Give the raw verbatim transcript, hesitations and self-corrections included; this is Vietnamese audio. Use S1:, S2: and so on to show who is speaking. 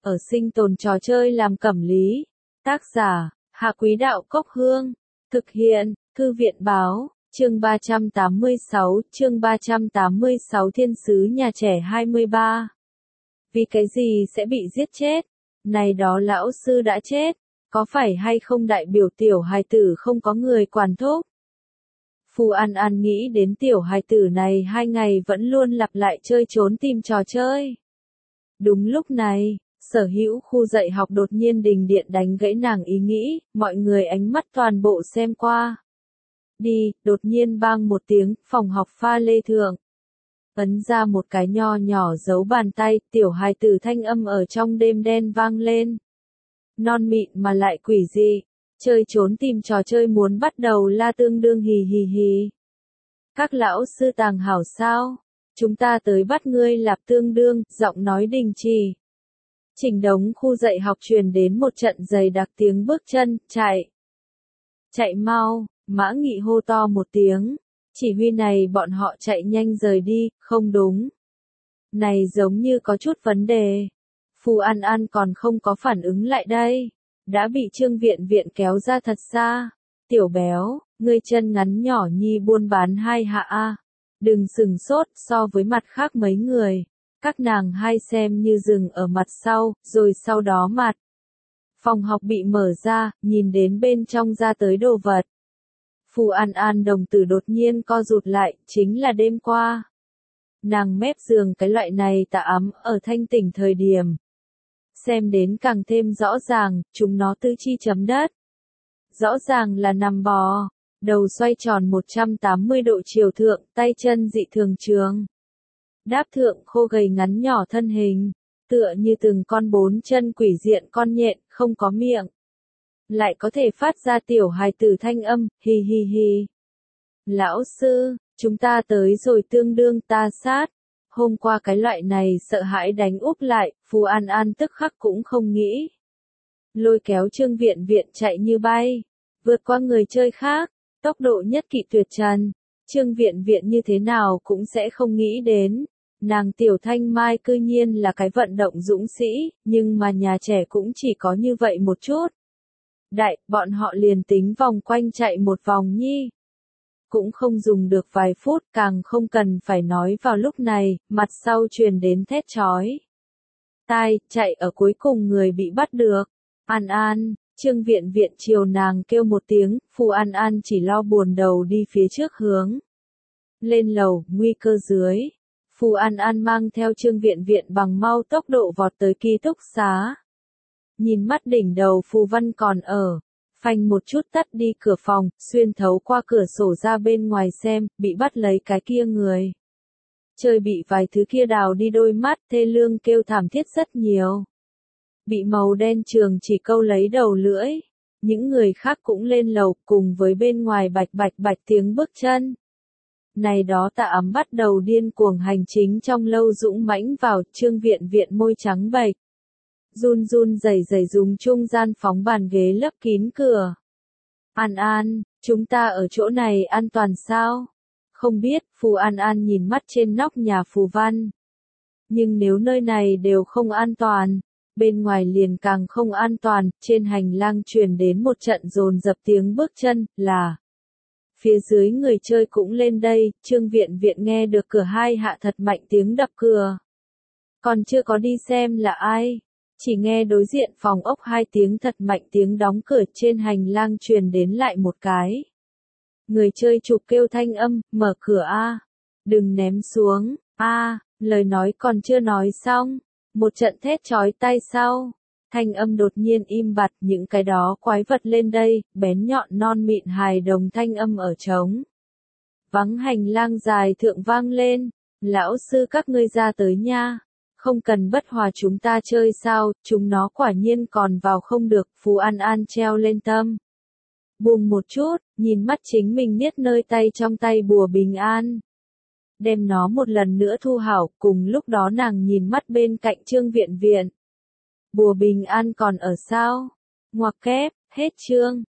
S1: ở sinh tồn trò chơi làm cẩm lý. Tác giả, Hạ Quý Đạo Cốc Hương. Thực hiện, Thư viện Báo, chương ba trăm tám mươi sáu, chương ba trăm tám mươi sáu Thiên sứ nhà trẻ hai mươi ba. Vì cái gì sẽ bị giết chết? Này đó lão sư đã chết, có phải hay không đại biểu tiểu hài tử không có người quản thúc? Phù An An nghĩ đến tiểu hài tử này hai ngày vẫn luôn lặp lại chơi trốn tìm trò chơi. Đúng lúc này, sở hữu khu dạy học đột nhiên đình điện đánh gãy nàng ý nghĩ, mọi người ánh mắt toàn bộ xem qua. Đi, đột nhiên bang một tiếng, phòng học pha lê thượng. Ấn ra một cái nho nhỏ giấu bàn tay, tiểu hài tử thanh âm ở trong đêm đen vang lên. Non mịn mà lại quỷ dị, chơi trốn tìm trò chơi muốn bắt đầu la tương đương hì hì hì. Các lão sư tàng hảo sao? Chúng ta tới bắt ngươi lạp tương đương, giọng nói đình chỉ. Chỉnh đống khu dạy học truyền đến một trận dày đặc tiếng bước chân, chạy. Chạy mau, Mã Nghị hô to một tiếng. Chỉ huy này bọn họ chạy nhanh rời đi, không đúng. Này giống như có chút vấn đề. Phù An An còn không có phản ứng lại đây. Đã bị Trương Viện Viện kéo ra thật xa. Tiểu béo, ngươi chân ngắn nhỏ nhi buôn bán hai hạ a. Đừng sừng sốt so với mặt khác mấy người. Các nàng hai xem như dừng ở mặt sau, rồi sau đó mặt. Phòng học bị mở ra, nhìn đến bên trong ra tới đồ vật. Phù An An đồng tử đột nhiên co rụt lại, chính là đêm qua. Nàng mép giường cái loại này tà ấm ở thanh tỉnh thời điểm. Xem đến càng thêm rõ ràng, chúng nó tư chi chấm đất. Rõ ràng là nằm bò, đầu xoay tròn một trăm tám mươi độ chiều thượng, tay chân dị thường trường. Đáp thượng khô gầy ngắn nhỏ thân hình, tựa như từng con bốn chân quỷ diện con nhện, không có miệng. Lại có thể phát ra tiểu hài tử thanh âm, hi hi hi. Lão sư, chúng ta tới rồi tương đương ta sát. Hôm qua cái loại này sợ hãi đánh úp lại, Phù An An tức khắc cũng không nghĩ. Lôi kéo Trương Viện Viện chạy như bay, vượt qua người chơi khác, tốc độ nhất kỵ tuyệt trần. Trương Viện Viện như thế nào cũng sẽ không nghĩ đến. Nàng Tiểu Thanh Mai cư nhiên là cái vận động dũng sĩ, nhưng mà nhà trẻ cũng chỉ có như vậy một chút. Đại, bọn họ liền tính vòng quanh chạy một vòng nhi. Cũng không dùng được vài phút, càng không cần phải nói vào lúc này, mặt sau truyền đến thét chói. Tai, chạy ở cuối cùng người bị bắt được. An An, Trương Viện Viện chiều nàng kêu một tiếng, Phù An An chỉ lo buồn đầu đi phía trước hướng. Lên lầu, nguy cơ dưới. Phù An An mang theo Trương Viện Viện bằng mau tốc độ vọt tới ký túc xá. Nhìn mắt đỉnh đầu Phù Văn còn ở. Phanh một chút tắt đi cửa phòng, xuyên thấu qua cửa sổ ra bên ngoài xem, bị bắt lấy cái kia người. Trời bị vài thứ kia đào đi đôi mắt, thê lương kêu thảm thiết rất nhiều. Bị màu đen trường chỉ câu lấy đầu lưỡi. Những người khác cũng lên lầu, cùng với bên ngoài bạch bạch bạch tiếng bước chân. Này đó Tạ Ấm bắt đầu điên cuồng hành chính trong lâu dũng mãnh vào, Trương Viện Viện môi trắng bệch. Run run rẩy rẩy dùng trung gian phóng bàn ghế lấp kín cửa. An An, chúng ta ở chỗ này an toàn sao? Không biết, Phù An An nhìn mắt trên nóc nhà Phù Văn. Nhưng nếu nơi này đều không an toàn, bên ngoài liền càng không an toàn, trên hành lang truyền đến một trận dồn dập tiếng bước chân, là. Phía dưới người chơi cũng lên đây, Trương Viện Viện nghe được cửa hai hạ thật mạnh tiếng đập cửa. Còn chưa có đi xem là ai. Chỉ nghe đối diện phòng ốc hai tiếng thật mạnh tiếng đóng cửa trên hành lang truyền đến lại một cái. Người chơi chụp kêu thanh âm, mở cửa a, đừng ném xuống, a, lời nói còn chưa nói xong, một trận thét chói tai sau, thanh âm đột nhiên im bặt, những cái đó quái vật lên đây, bén nhọn non mịn hài đồng thanh âm ở trống. Vắng hành lang dài thượng vang lên, lão sư các ngươi ra tới nha. Không cần bất hòa chúng ta chơi sao, chúng nó quả nhiên còn vào không được, Phù An An treo lên tâm. Buông một chút, nhìn mắt chính mình niết nơi tay trong tay bùa bình an. Đem nó một lần nữa thu hảo, cùng lúc đó nàng nhìn mắt bên cạnh Trương Viện Viện. Bùa bình an còn ở sao? Ngoặc kép, hết chương.